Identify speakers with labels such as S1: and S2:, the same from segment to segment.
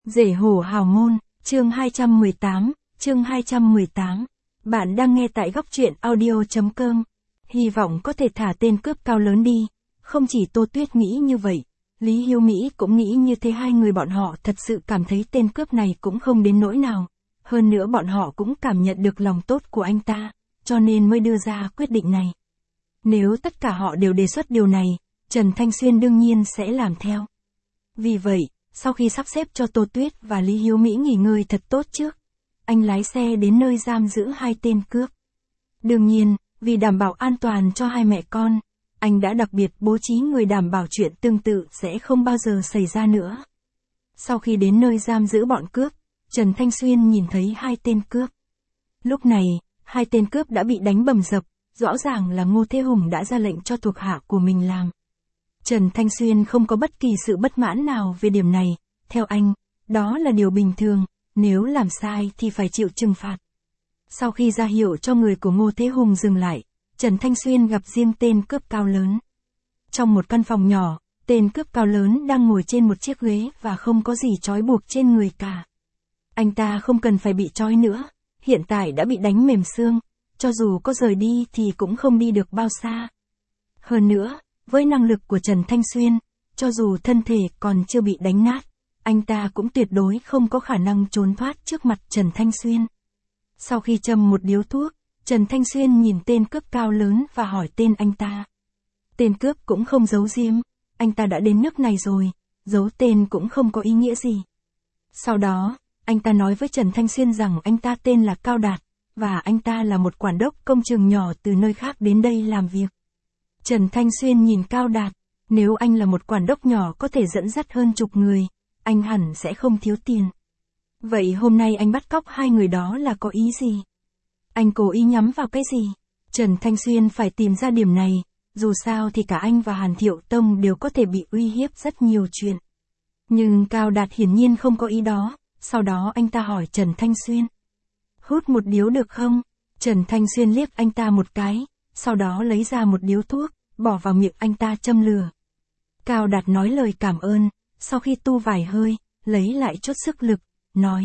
S1: Rể hổ hào môn, chương 218, chương 218. Bạn đang nghe tại góc truyện audio.com. Hy vọng có thể thả tên cướp cao lớn đi. Không chỉ Tô Tuyết nghĩ như vậy, Lý Hiếu Mỹ cũng nghĩ như thế. Hai người bọn họ thật sự cảm thấy tên cướp này cũng không đến nỗi nào. Hơn nữa bọn họ cũng cảm nhận được lòng tốt của anh ta, cho nên mới đưa ra quyết định này. Nếu tất cả họ đều đề xuất điều này, Trần Thanh Xuyên đương nhiên sẽ làm theo. Vì vậy, sau khi sắp xếp cho Tô Tuyết và Lý Hiếu Mỹ nghỉ ngơi thật tốt trước, anh lái xe đến nơi giam giữ hai tên cướp. Đương nhiên, vì đảm bảo an toàn cho hai mẹ con, anh đã đặc biệt bố trí người đảm bảo chuyện tương tự sẽ không bao giờ xảy ra nữa. Sau khi đến nơi giam giữ bọn cướp, Trần Thanh Xuyên nhìn thấy hai tên cướp. Lúc này, hai tên cướp đã bị đánh bầm dập, rõ ràng là Ngô Thế Hùng đã ra lệnh cho thuộc hạ của mình làm. Trần Thanh Xuyên không có bất kỳ sự bất mãn nào về điểm này, theo anh, đó là điều bình thường, nếu làm sai thì phải chịu trừng phạt. Sau khi ra hiệu cho người của Ngô Thế Hùng dừng lại, Trần Thanh Xuyên gặp riêng tên cướp cao lớn. Trong một căn phòng nhỏ, tên cướp cao lớn đang ngồi trên một chiếc ghế và không có gì trói buộc trên người cả. Anh ta không cần phải bị trói nữa, hiện tại đã bị đánh mềm xương, cho dù có rời đi thì cũng không đi được bao xa. Hơn nữa, với năng lực của Trần Thanh Xuyên, cho dù thân thể còn chưa bị đánh nát, anh ta cũng tuyệt đối không có khả năng trốn thoát trước mặt Trần Thanh Xuyên. Sau khi châm một điếu thuốc, Trần Thanh Xuyên nhìn tên cướp cao lớn và hỏi tên anh ta. Tên cướp cũng không giấu giếm, anh ta đã đến nước này rồi, giấu tên cũng không có ý nghĩa gì. Sau đó, anh ta nói với Trần Thanh Xuyên rằng anh ta tên là Cao Đạt, và anh ta là một quản đốc công trường nhỏ từ nơi khác đến đây làm việc. Trần Thanh Xuyên nhìn Cao Đạt, nếu anh là một quản đốc nhỏ có thể dẫn dắt hơn chục người, anh hẳn sẽ không thiếu tiền. Vậy hôm nay anh bắt cóc hai người đó là có ý gì? Anh cố ý nhắm vào cái gì? Trần Thanh Xuyên phải tìm ra điểm này, dù sao thì cả anh và Hàn Thiệu Tông đều có thể bị uy hiếp rất nhiều chuyện. Nhưng Cao Đạt hiển nhiên không có ý đó, sau đó anh ta hỏi Trần Thanh Xuyên. Hút một điếu được không? Trần Thanh Xuyên liếc anh ta một cái, sau đó lấy ra một điếu thuốc, bỏ vào miệng anh ta châm lửa. Cao Đạt nói lời cảm ơn, sau khi tu vài hơi, lấy lại chút sức lực, nói.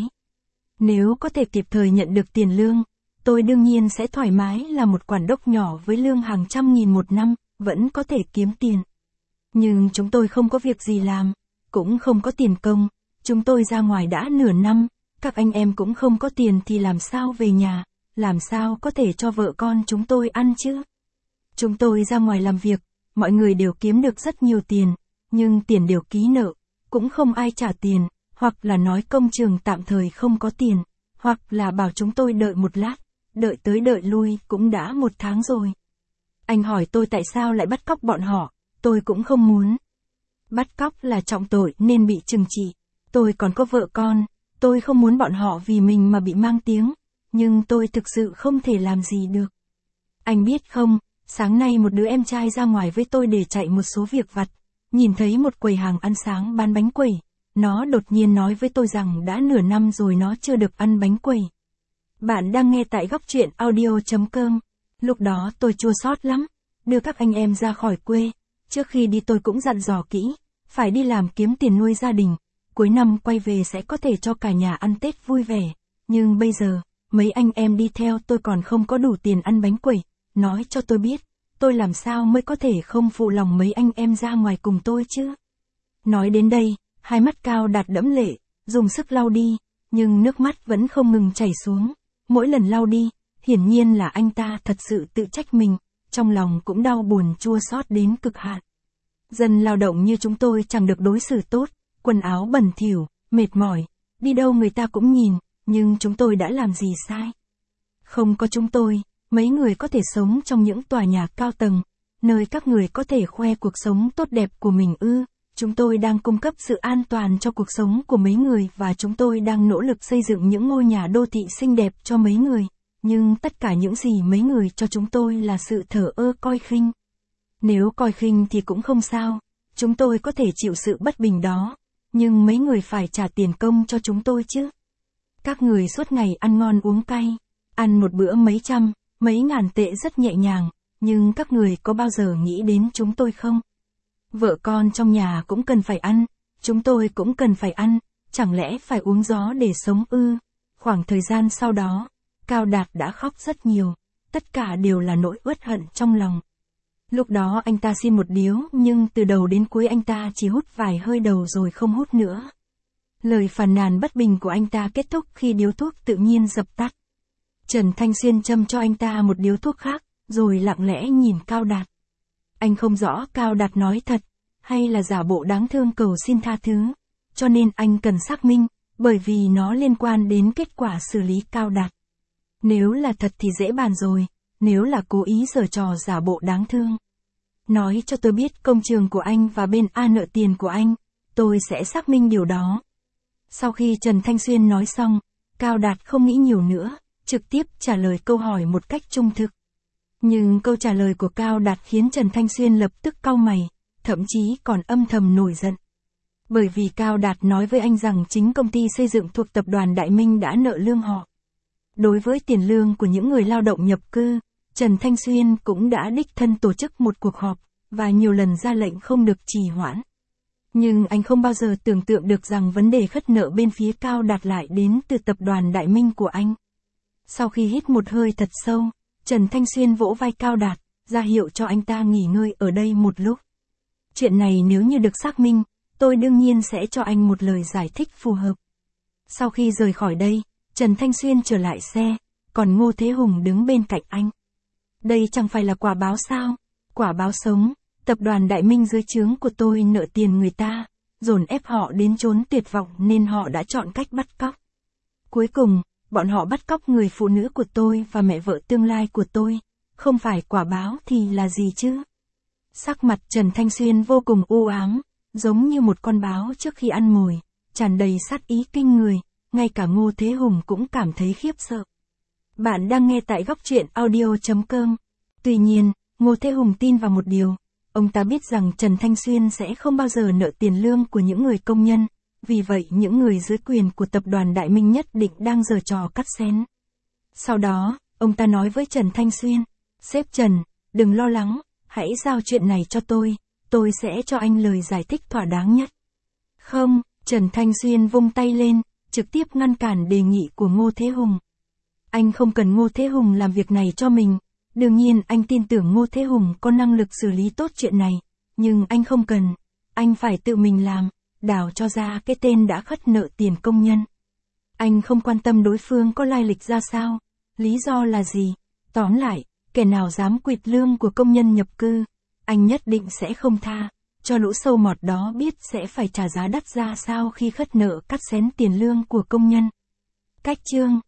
S1: Nếu có thể kịp thời nhận được tiền lương, tôi đương nhiên sẽ thoải mái là một quản đốc nhỏ với lương hàng trăm nghìn một năm, vẫn có thể kiếm tiền. Nhưng chúng tôi không có việc gì làm, cũng không có tiền công, chúng tôi ra ngoài đã nửa năm, các anh em cũng không có tiền thì làm sao về nhà, làm sao có thể cho vợ con chúng tôi ăn chứ? Chúng tôi ra ngoài làm việc, mọi người đều kiếm được rất nhiều tiền, nhưng tiền đều ký nợ, cũng không ai trả tiền, hoặc là nói công trường tạm thời không có tiền, hoặc là bảo chúng tôi đợi một lát, đợi tới đợi lui cũng đã một tháng rồi. Anh hỏi tôi tại sao lại bắt cóc bọn họ, tôi cũng không muốn. Bắt cóc là trọng tội nên bị trừng trị, tôi còn có vợ con, tôi không muốn bọn họ vì mình mà bị mang tiếng, nhưng tôi thực sự không thể làm gì được. Anh biết không, sáng nay một đứa em trai ra ngoài với tôi để chạy một số việc vặt, nhìn thấy một quầy hàng ăn sáng bán bánh quẩy, nó đột nhiên nói với tôi rằng đã nửa năm rồi nó chưa được ăn bánh quẩy. Bạn đang nghe tại góc truyện audio.com. Lúc đó tôi chua xót lắm, đưa các anh em ra khỏi quê, trước khi đi tôi cũng dặn dò kỹ, phải đi làm kiếm tiền nuôi gia đình, cuối năm quay về sẽ có thể cho cả nhà ăn Tết vui vẻ, nhưng bây giờ, mấy anh em đi theo tôi còn không có đủ tiền ăn bánh quẩy, nói cho tôi biết, tôi làm sao mới có thể không phụ lòng mấy anh em ra ngoài cùng tôi chứ. Nói đến đây, hai mắt Cao Đạt đẫm lệ, dùng sức lau đi, nhưng nước mắt vẫn không ngừng chảy xuống, mỗi lần lau đi, hiển nhiên là anh ta thật sự tự trách mình, trong lòng cũng đau buồn chua xót đến cực hạn. Dân lao động như chúng tôi chẳng được đối xử tốt, quần áo bẩn thỉu, mệt mỏi, đi đâu người ta cũng nhìn, nhưng chúng tôi đã làm gì sai? Không có chúng tôi, mấy người có thể sống trong những tòa nhà cao tầng, nơi các người có thể khoe cuộc sống tốt đẹp của mình ư? Chúng tôi đang cung cấp sự an toàn cho cuộc sống của mấy người và chúng tôi đang nỗ lực xây dựng những ngôi nhà đô thị xinh đẹp cho mấy người, nhưng tất cả những gì mấy người cho chúng tôi là sự thờ ơ coi khinh. Nếu coi khinh thì cũng không sao, chúng tôi có thể chịu sự bất bình đó, nhưng mấy người phải trả tiền công cho chúng tôi chứ. Các người suốt ngày ăn ngon uống cay, ăn một bữa mấy trăm, mấy ngàn tệ rất nhẹ nhàng, nhưng các người có bao giờ nghĩ đến chúng tôi không? Vợ con trong nhà cũng cần phải ăn, chúng tôi cũng cần phải ăn, chẳng lẽ phải uống gió để sống ư? Khoảng thời gian sau đó, Cao Đạt đã khóc rất nhiều, tất cả đều là nỗi uất hận trong lòng. Lúc đó anh ta xin một điếu nhưng từ đầu đến cuối anh ta chỉ hút vài hơi đầu rồi không hút nữa. Lời phàn nàn bất bình của anh ta kết thúc khi điếu thuốc tự nhiên dập tắt. Trần Thanh Xuyên châm cho anh ta một điếu thuốc khác, rồi lặng lẽ nhìn Cao Đạt. Anh không rõ Cao Đạt nói thật, hay là giả bộ đáng thương cầu xin tha thứ, cho nên anh cần xác minh, bởi vì nó liên quan đến kết quả xử lý Cao Đạt. Nếu là thật thì dễ bàn rồi, nếu là cố ý giở trò giả bộ đáng thương. Nói cho tôi biết công trường của anh và bên A nợ tiền của anh, tôi sẽ xác minh điều đó. Sau khi Trần Thanh Xuyên nói xong, Cao Đạt không nghĩ nhiều nữa, trực tiếp trả lời câu hỏi một cách trung thực. Nhưng câu trả lời của Cao Đạt khiến Trần Thanh Xuyên lập tức cau mày, thậm chí còn âm thầm nổi giận. Bởi vì Cao Đạt nói với anh rằng chính công ty xây dựng thuộc tập đoàn Đại Minh đã nợ lương họ. Đối với tiền lương của những người lao động nhập cư, Trần Thanh Xuyên cũng đã đích thân tổ chức một cuộc họp, và nhiều lần ra lệnh không được trì hoãn. Nhưng anh không bao giờ tưởng tượng được rằng vấn đề khất nợ bên phía Cao Đạt lại đến từ tập đoàn Đại Minh của anh. Sau khi hít một hơi thật sâu, Trần Thanh Xuyên vỗ vai Cao Đạt, ra hiệu cho anh ta nghỉ ngơi ở đây một lúc. Chuyện này nếu như được xác minh, tôi đương nhiên sẽ cho anh một lời giải thích phù hợp. Sau khi rời khỏi đây, Trần Thanh Xuyên trở lại xe, còn Ngô Thế Hùng đứng bên cạnh anh. Đây chẳng phải là quả báo sao? Quả báo sống, tập đoàn Đại Minh dưới trướng của tôi nợ tiền người ta, dồn ép họ đến chốn tuyệt vọng nên họ đã chọn cách bắt cóc. Cuối cùng, bọn họ bắt cóc người phụ nữ của tôi và mẹ vợ tương lai của tôi, không phải quả báo thì là gì chứ? Sắc mặt Trần Thanh Xuyên vô cùng u ám, giống như một con báo trước khi ăn mồi, tràn đầy sát ý kinh người, ngay cả Ngô Thế Hùng cũng cảm thấy khiếp sợ. Bạn đang nghe tại góc truyện audio.com. Tuy nhiên, Ngô Thế Hùng tin vào một điều, ông ta biết rằng Trần Thanh Xuyên sẽ không bao giờ nợ tiền lương của những người công nhân, vì vậy những người dưới quyền của tập đoàn Đại Minh nhất định đang giở trò cắt xén. Sau đó, ông ta nói với Trần Thanh Xuyên, sếp Trần, đừng lo lắng, hãy giao chuyện này cho tôi sẽ cho anh lời giải thích thỏa đáng nhất. Không, Trần Thanh Xuyên vung tay lên, trực tiếp ngăn cản đề nghị của Ngô Thế Hùng. Anh không cần Ngô Thế Hùng làm việc này cho mình, đương nhiên anh tin tưởng Ngô Thế Hùng có năng lực xử lý tốt chuyện này, nhưng anh không cần, anh phải tự mình làm, đào cho ra cái tên đã khất nợ tiền công nhân. Anh không quan tâm đối phương có lai lịch ra sao, lý do là gì, tóm lại, kẻ nào dám quỵt lương của công nhân nhập cư, anh nhất định sẽ không tha, cho lũ sâu mọt đó biết sẽ phải trả giá đắt ra sao khi khất nợ cắt xén tiền lương của công nhân. Cách chương